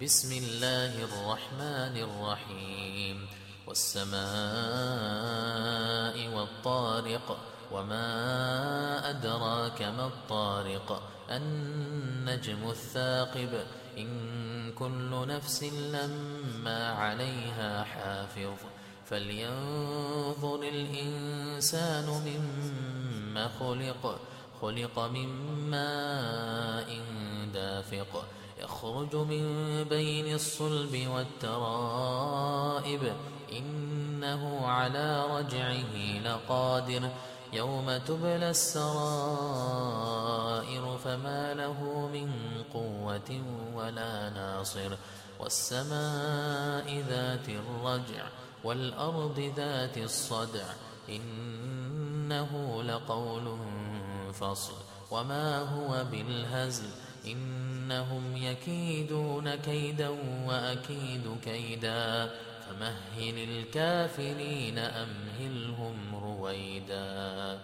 بسم الله الرحمن الرحيم والسماء والطارق وما أدراك ما الطارق النجم الثاقب إن كل نفس لما عليها حافظ فلينظر الإنسان مما خلق من ماء دافق يخرج من بين الصلب والترائب إنه على رجعه لقادر يوم تبلى السرائر فما له من قوة ولا ناصر والسماء ذات الرجع والأرض ذات الصدع إنه لقول فصل وما هو بالهزل إنهم يكيدون كيدا وأكيد كيدا فمهل الكافرين أمهلهم رويدا